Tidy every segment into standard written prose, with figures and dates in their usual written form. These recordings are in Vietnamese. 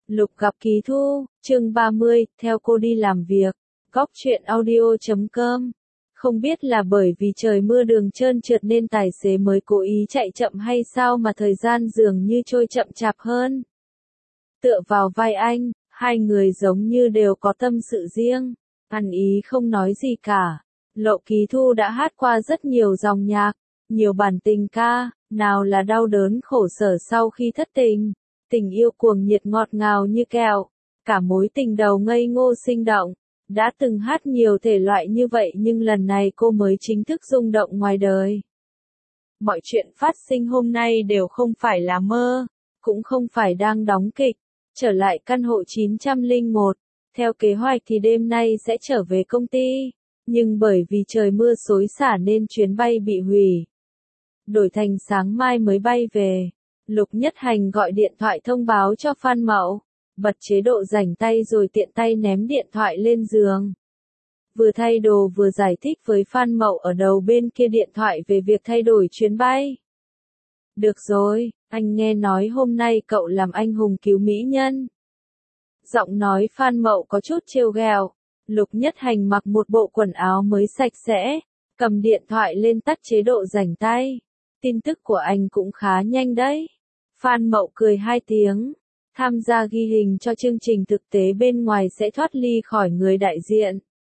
Lục gặp Ký Thu, chương 30, theo cô đi làm việc. Góc truyện audio.com. Không biết là bởi vì trời mưa đường trơn trượt nên tài xế mới cố ý chạy chậm hay sao mà thời gian dường như trôi chậm chạp hơn. Tựa vào vai anh, hai người giống như đều có tâm sự riêng, ăn ý không nói gì cả. Lộ Ký Thu đã hát qua rất nhiều dòng nhạc, nhiều bản tình ca, nào là đau đớn khổ sở sau khi thất tình, tình yêu cuồng nhiệt ngọt ngào như kẹo, cả mối tình đầu ngây ngô sinh động. Đã từng hát nhiều thể loại như vậy nhưng lần này cô mới chính thức rung động ngoài đời. Mọi chuyện phát sinh hôm nay đều không phải là mơ, cũng không phải đang đóng kịch. Trở lại căn hộ 901, theo kế hoạch thì đêm nay sẽ trở về công ty, nhưng bởi vì trời mưa xối xả nên chuyến bay bị hủy. Đổi thành sáng mai mới bay về. Lục Nhất Hành gọi điện thoại thông báo cho Phan Mậu, bật chế độ rảnh tay rồi tiện tay ném điện thoại lên giường. Vừa thay đồ vừa giải thích với Phan Mậu ở đầu bên kia điện thoại về việc thay đổi chuyến bay. Được rồi, anh nghe nói hôm nay cậu làm anh hùng cứu mỹ nhân. Giọng nói Phan Mậu có chút trêu ghẹo. Lục Nhất Hành mặc một bộ quần áo mới sạch sẽ, cầm điện thoại lên tắt chế độ rảnh tay. Tin tức của anh cũng khá nhanh đấy. Phan Mậu cười hai tiếng. Tham gia ghi hình cho chương trình thực tế bên ngoài sẽ thoát ly khỏi người đại diện.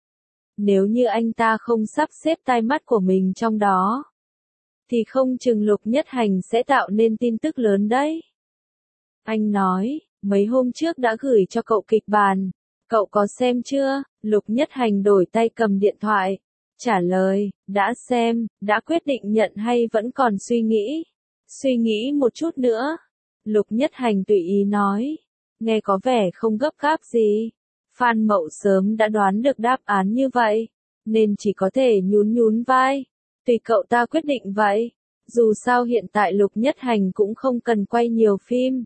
Nếu như anh ta không sắp xếp tai mắt của mình trong đó, thì không chừng Lục Nhất Hành sẽ tạo nên tin tức lớn đấy. Anh nói, mấy hôm trước đã gửi cho cậu kịch bản. Cậu có xem chưa? Lục Nhất Hành đổi tay cầm điện thoại. Trả lời, đã xem, đã quyết định nhận hay vẫn còn suy nghĩ? Suy nghĩ một chút nữa. Lục Nhất Hành tùy ý nói. Nghe có vẻ không gấp gáp gì. Phan Mậu sớm đã đoán được đáp án như vậy, nên chỉ có thể nhún nhún vai. Tùy cậu ta quyết định vậy. Dù sao hiện tại Lục Nhất Hành cũng không cần quay nhiều phim.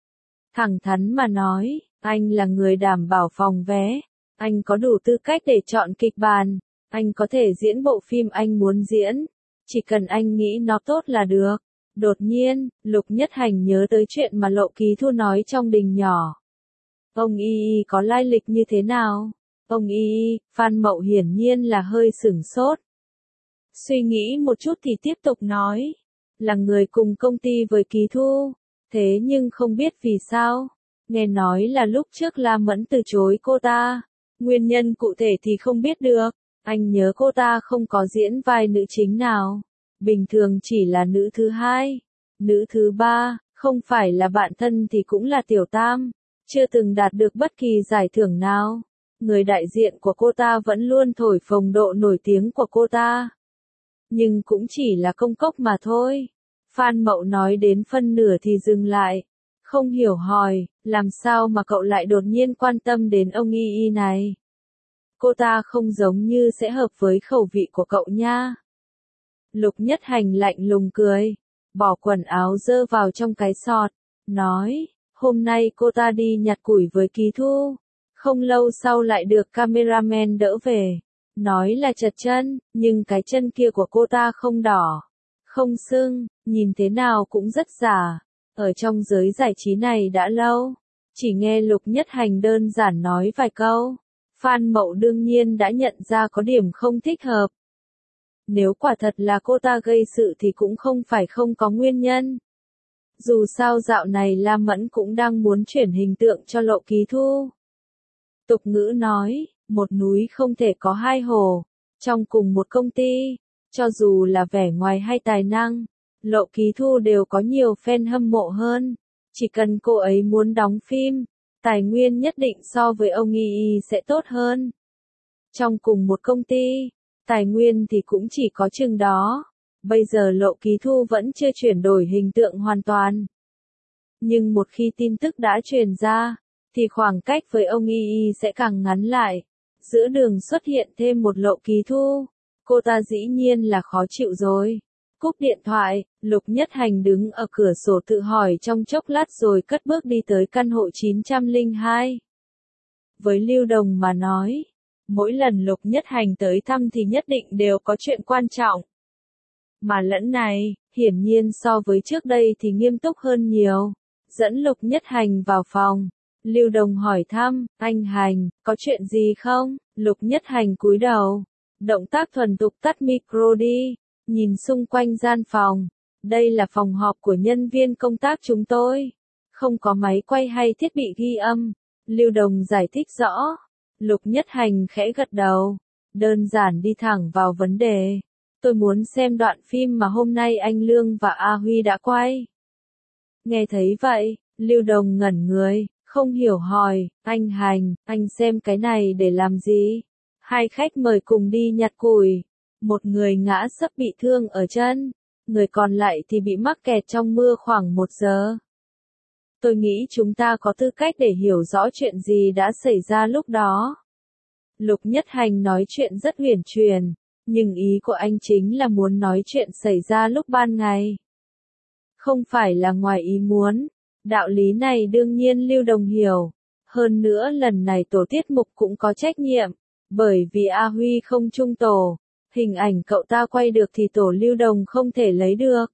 Thẳng thắn mà nói, anh là người đảm bảo phòng vé. Anh có đủ tư cách để chọn kịch bản. Anh có thể diễn bộ phim anh muốn diễn. Chỉ cần anh nghĩ nó tốt là được. Đột nhiên, Lục Nhất Hành nhớ tới chuyện mà Lộ Ký Thu nói trong đình nhỏ. Ông Y có lai lịch như thế nào? Ông Y, Phan Mậu hiển nhiên là hơi sửng sốt. Suy nghĩ một chút thì tiếp tục nói. Là người cùng công ty với Ký Thu. Thế nhưng không biết vì sao. Nghe nói là lúc trước La Mẫn từ chối cô ta. Nguyên nhân cụ thể thì không biết được. Anh nhớ cô ta không có diễn vai nữ chính nào. Bình thường chỉ là nữ thứ hai, nữ thứ ba, không phải là bạn thân thì cũng là tiểu tam. Chưa từng đạt được bất kỳ giải thưởng nào. Người đại diện của cô ta vẫn luôn thổi phồng độ nổi tiếng của cô ta. Nhưng cũng chỉ là công cốc mà thôi. Phan Mậu nói đến phân nửa thì dừng lại. Không hiểu hỏi, làm sao mà cậu lại đột nhiên quan tâm đến ông Y này? Cô ta không giống như sẽ hợp với khẩu vị của cậu nha. Lục Nhất Hành lạnh lùng cười, bỏ quần áo dơ vào trong cái sọt, nói, hôm nay cô ta đi nhặt củi với Ký Thu, không lâu sau lại được cameraman đỡ về, nói là trật chân, nhưng cái chân kia của cô ta không đỏ, không sưng, nhìn thế nào cũng rất giả, ở trong giới giải trí này đã lâu, chỉ nghe Lục Nhất Hành đơn giản nói vài câu, Phan Mậu đương nhiên đã nhận ra có điểm không thích hợp. Nếu quả thật là cô ta gây sự thì cũng không phải không có nguyên nhân. Dù sao dạo này La Mẫn cũng đang muốn chuyển hình tượng cho Lộ Ký Thu. Tục ngữ nói, một núi không thể có hai hồ. Trong cùng một công ty, cho dù là vẻ ngoài hay tài năng, Lộ Ký Thu đều có nhiều fan hâm mộ hơn. Chỉ cần cô ấy muốn đóng phim, tài nguyên nhất định so với ông Y sẽ tốt hơn. Trong cùng một công ty, tài nguyên thì cũng chỉ có chừng đó. Bây giờ Lộ Ký Thu vẫn chưa chuyển đổi hình tượng hoàn toàn. Nhưng một khi tin tức đã truyền ra, thì khoảng cách với ông Y sẽ càng ngắn lại. Giữa đường xuất hiện thêm một Lộ Ký Thu. Cô ta dĩ nhiên là khó chịu rồi. Cúp điện thoại, Lục Nhất Hành đứng ở cửa sổ tự hỏi trong chốc lát rồi cất bước đi tới căn hộ 902. Với Lưu Đồng mà nói, mỗi lần Lục Nhất Hành tới thăm thì nhất định đều có chuyện quan trọng. Mà lẫn này, hiển nhiên so với trước đây thì nghiêm túc hơn nhiều. Dẫn Lục Nhất Hành vào phòng. Lưu Đồng hỏi thăm, anh Hành, có chuyện gì không? Lục Nhất Hành cúi đầu. Động tác thuần thục tắt micro đi. Nhìn xung quanh gian phòng. Đây là phòng họp của nhân viên công tác chúng tôi. Không có máy quay hay thiết bị ghi âm. Lưu Đồng giải thích rõ. Lục Nhất Hành khẽ gật đầu. Đơn giản đi thẳng vào vấn đề. Tôi muốn xem đoạn phim mà hôm nay anh Lương và A Huy đã quay. Nghe thấy vậy, Lưu Đồng ngẩn người, không hiểu hỏi, anh Hành, anh xem cái này để làm gì? Hai khách mời cùng đi nhặt củi. Một người ngã sấp bị thương ở chân, người còn lại thì bị mắc kẹt trong mưa khoảng 1 giờ. Tôi nghĩ chúng ta có tư cách để hiểu rõ chuyện gì đã xảy ra lúc đó. Lục Nhất Hành nói chuyện rất huyền truyền, nhưng ý của anh chính là muốn nói chuyện xảy ra lúc ban ngày. Không phải là ngoài ý muốn. Đạo lý này đương nhiên Lưu Đồng hiểu. Hơn nữa lần này tổ tiết mục cũng có trách nhiệm. Bởi vì A Huy không chung tổ. Hình ảnh cậu ta quay được thì tổ Lưu Đồng không thể lấy được.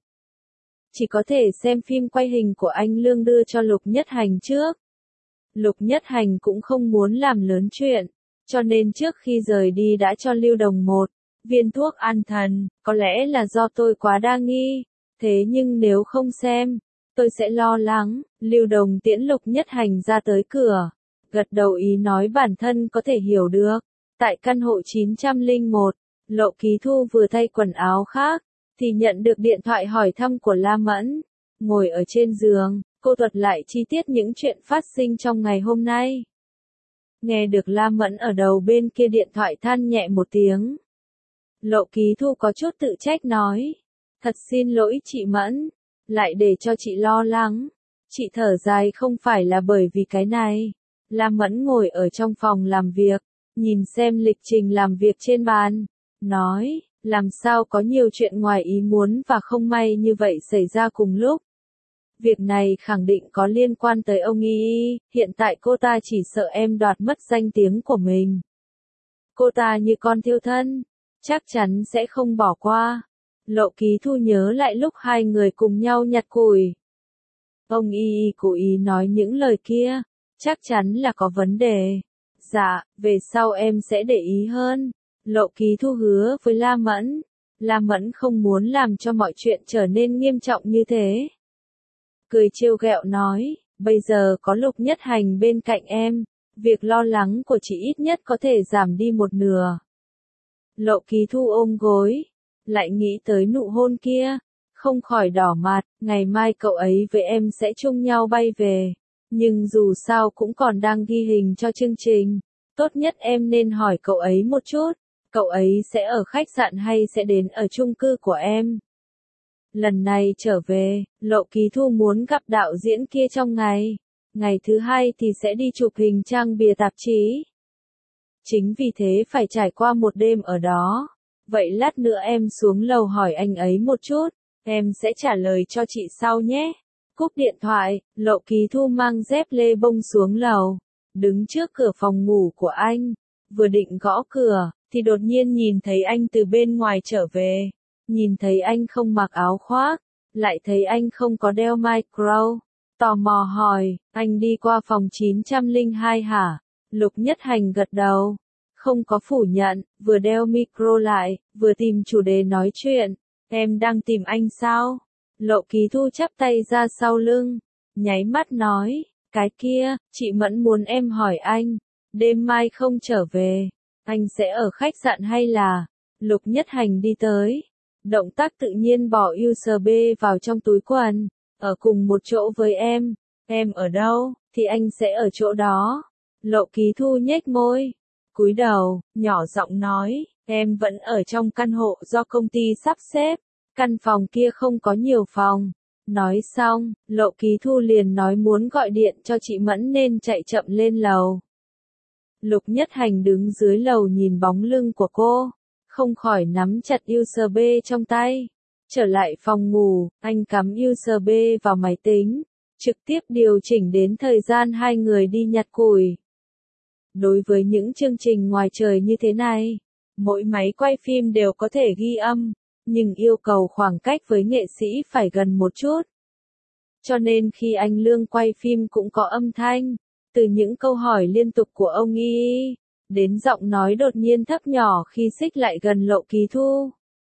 Chỉ có thể xem phim quay hình của anh Lương đưa cho Lục Nhất Hành trước. Lục Nhất Hành cũng không muốn làm lớn chuyện. Cho nên trước khi rời đi đã cho Lưu Đồng 1 viên thuốc an thần. Có lẽ là do tôi quá đa nghi. Thế nhưng nếu không xem, tôi sẽ lo lắng. Lưu Đồng tiễn Lục Nhất Hành ra tới cửa. Gật đầu ý nói bản thân có thể hiểu được. Tại căn hộ 901, Lộ Ký Thu vừa thay quần áo khác, thì nhận được điện thoại hỏi thăm của La Mẫn. Ngồi ở trên giường, cô thuật lại chi tiết những chuyện phát sinh trong ngày hôm nay. Nghe được La Mẫn ở đầu bên kia điện thoại than nhẹ một tiếng. Lộ Ký Thu có chút tự trách nói. Thật xin lỗi chị Mẫn, lại để cho chị lo lắng. Chị thở dài không phải là bởi vì cái này. La Mẫn ngồi ở trong phòng làm việc, nhìn xem lịch trình làm việc trên bàn. Nói, làm sao có nhiều chuyện ngoài ý muốn và không may như vậy xảy ra cùng lúc. Việc này khẳng định có liên quan tới ông Y, hiện tại cô ta chỉ sợ em đoạt mất danh tiếng của mình. Cô ta như con thiêu thân, chắc chắn sẽ không bỏ qua. Lộ Ký Thu nhớ lại lúc hai người cùng nhau nhặt củi. Ông Y cố ý nói những lời kia, chắc chắn là có vấn đề. Dạ, về sau em sẽ để ý hơn. Lộ Ký Thu hứa với La Mẫn. La Mẫn không muốn làm cho mọi chuyện trở nên nghiêm trọng như thế. Cười trêu ghẹo nói, bây giờ có Lục Nhất Hành bên cạnh em, việc lo lắng của chị ít nhất có thể giảm đi 1/2. Lộ Ký Thu ôm gối, lại nghĩ tới nụ hôn kia, không khỏi đỏ mặt. Ngày mai cậu ấy với em sẽ chung nhau bay về, nhưng dù sao cũng còn đang ghi hình cho chương trình. Tốt nhất em nên hỏi cậu ấy một chút, cậu ấy sẽ ở khách sạn hay sẽ đến ở chung cư của em. Lần này trở về, Lộ Ký Thu muốn gặp đạo diễn kia trong ngày. Ngày thứ hai thì sẽ đi chụp hình trang bìa tạp chí. Chính vì thế phải trải qua một đêm ở đó. Vậy lát nữa em xuống lầu hỏi anh ấy một chút, em sẽ trả lời cho chị sau nhé. Cúp điện thoại, Lộ Ký Thu mang dép lê bông xuống lầu, đứng trước cửa phòng ngủ của anh. Vừa định gõ cửa, thì đột nhiên nhìn thấy anh từ bên ngoài trở về. Nhìn thấy anh không mặc áo khoác, lại thấy anh không có đeo micro. Tò mò hỏi, anh đi qua phòng 902 hả? Lục Nhất Hành gật đầu. Không có phủ nhận, vừa đeo micro lại, vừa tìm chủ đề nói chuyện. Em đang tìm anh sao? Lộ Ký Thu chắp tay ra sau lưng, nháy mắt nói, cái kia, chị Mẫn muốn em hỏi anh, đêm mai không trở về, anh sẽ ở khách sạn hay là? Lục Nhất Hành đi tới, động tác tự nhiên bỏ USB vào trong túi quần, ở cùng một chỗ với em ở đâu, thì anh sẽ ở chỗ đó. Lộ Ký Thu nhếch môi, cúi đầu, nhỏ giọng nói, em vẫn ở trong căn hộ do công ty sắp xếp, căn phòng kia không có nhiều phòng. Nói xong, Lộ Ký Thu liền nói muốn gọi điện cho chị Mẫn nên chạy chậm lên lầu. Lục Nhất Hành đứng dưới lầu nhìn bóng lưng của cô, không khỏi nắm chặt USB trong tay. Trở lại phòng ngủ, anh cắm USB vào máy tính, trực tiếp điều chỉnh đến thời gian hai người đi nhặt củi. Đối với những chương trình ngoài trời như thế này, mỗi máy quay phim đều có thể ghi âm, nhưng yêu cầu khoảng cách với nghệ sĩ phải gần một chút. Cho nên khi anh Lương quay phim cũng có âm thanh, Từ những câu hỏi liên tục của ông Y, đến giọng nói đột nhiên thấp nhỏ khi xích lại gần Lộ Ký Thu.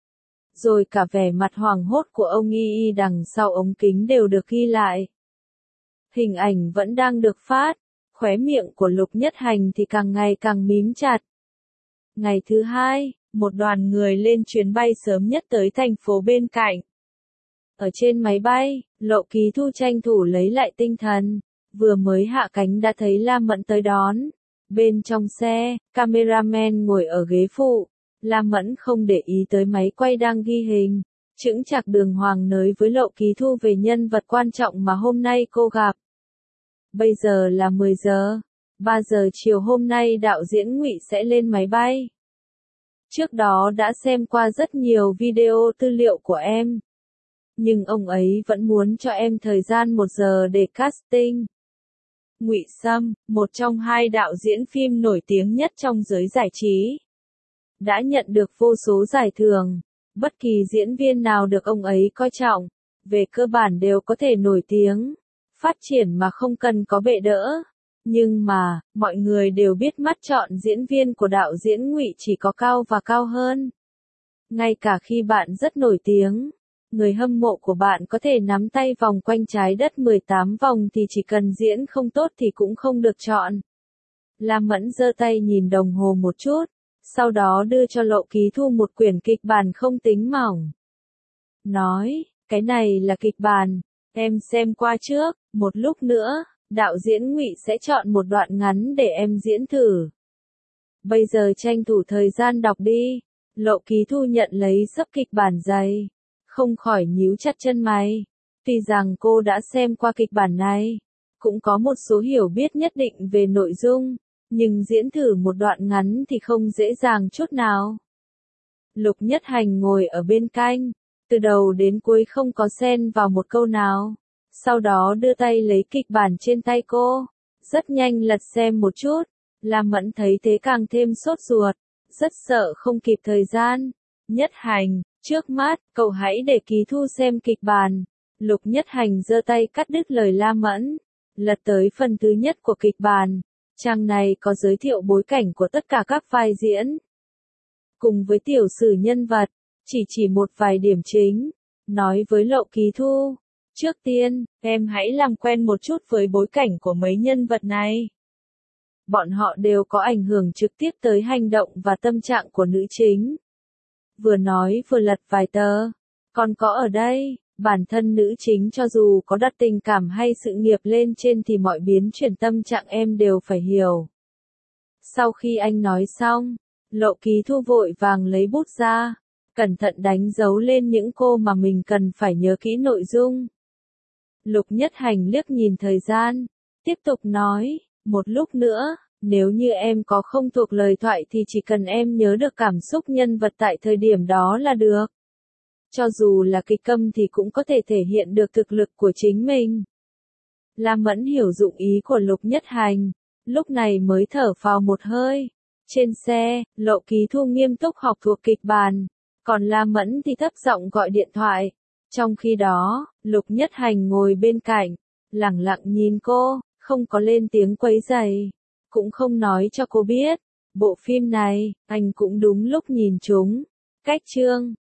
Rồi cả vẻ mặt hoảng hốt của ông Y đằng sau ống kính đều được ghi lại. Hình ảnh vẫn đang được phát, khóe miệng của Lục Nhất Hành thì càng ngày càng mím chặt. Ngày thứ hai, một đoàn người lên chuyến bay sớm nhất tới thành phố bên cạnh. Ở trên máy bay, Lộ Ký Thu tranh thủ lấy lại tinh thần, vừa mới hạ cánh đã thấy Lam Mẫn tới đón. Bên trong xe, cameraman ngồi ở ghế phụ, Lam Mẫn không để ý tới máy quay đang ghi hình, chững chạc đường hoàng nới với Lộ Ký Thu về nhân vật quan trọng mà hôm nay cô gặp. Bây giờ là 10 giờ, 3 giờ chiều hôm nay đạo diễn Ngụy sẽ lên máy bay. Trước đó đã xem qua rất nhiều video tư liệu của em. Nhưng ông ấy vẫn muốn cho em thời gian 1 giờ để casting. Ngụy Sâm, một trong 2 đạo diễn phim nổi tiếng nhất trong giới giải trí, đã nhận được vô số giải thưởng. Bất kỳ diễn viên nào được ông ấy coi trọng, về cơ bản đều có thể nổi tiếng, phát triển mà không cần có bệ đỡ. Nhưng mà, mọi người đều biết mắt chọn diễn viên của đạo diễn Ngụy chỉ có cao và cao hơn. Ngay cả khi bạn rất nổi tiếng, người hâm mộ của bạn có thể nắm tay vòng quanh trái đất 18 vòng thì chỉ cần diễn không tốt thì cũng không được chọn. Lam Mẫn giơ tay nhìn đồng hồ một chút, sau đó đưa cho Lộ Ký Thu một quyển kịch bản không tính mỏng. Nói, cái này là kịch bản, em xem qua trước, một lúc nữa, đạo diễn Ngụy sẽ chọn một đoạn ngắn để em diễn thử. Bây giờ tranh thủ thời gian đọc đi. Lộ Ký Thu nhận lấy xấp kịch bản dày, không khỏi nhíu chặt chân mày. Tuy rằng cô đã xem qua kịch bản này, cũng có một số hiểu biết nhất định về nội dung, nhưng diễn thử một đoạn ngắn thì không dễ dàng chút nào. Lục Nhất Hành ngồi ở bên cạnh, từ đầu đến cuối không có xen vào một câu nào. Sau đó đưa tay lấy kịch bản trên tay cô, rất nhanh lật xem một chút. Lam Mẫn thấy thế càng thêm sốt ruột, rất sợ không kịp thời gian. Nhất Hành, trước mắt, cậu hãy để Ký Thu xem kịch bản. Lục Nhất Hành giơ tay cắt đứt lời Lam Mẫn, lật tới phần thứ nhất của kịch bản. Trang này có giới thiệu bối cảnh của tất cả các vai diễn, cùng với tiểu sử nhân vật, chỉ một vài điểm chính. Nói với Lộ Ký Thu, trước tiên, em hãy làm quen một chút với bối cảnh của mấy nhân vật này. Bọn họ đều có ảnh hưởng trực tiếp tới hành động và tâm trạng của nữ chính. Vừa nói vừa lật vài tờ. Còn có ở đây, bản thân nữ chính cho dù có đặt tình cảm hay sự nghiệp lên trên thì mọi biến chuyển tâm trạng em đều phải hiểu. Sau khi anh nói xong, Lộ Ký Thu vội vàng lấy bút ra, cẩn thận đánh dấu lên những cô mà mình cần phải nhớ kỹ nội dung. Lục Nhất Hành liếc nhìn thời gian, tiếp tục nói, một lúc nữa, nếu như em có không thuộc lời thoại thì chỉ cần em nhớ được cảm xúc nhân vật tại thời điểm đó là được. Cho dù là kịch câm thì cũng có thể thể hiện được thực lực của chính mình. Lam Mẫn hiểu dụng ý của Lục Nhất Hành, lúc này mới thở phào một hơi. Trên xe, Lộ Ký Thu nghiêm túc học thuộc kịch bản, còn Lam Mẫn thì thấp giọng gọi điện thoại. Trong khi đó, Lục Nhất Hành ngồi bên cạnh, lẳng lặng nhìn cô, không có lên tiếng quấy rầy, cũng không nói cho cô biết, bộ phim này, anh cũng đúng lúc nhìn chúng. Cách chương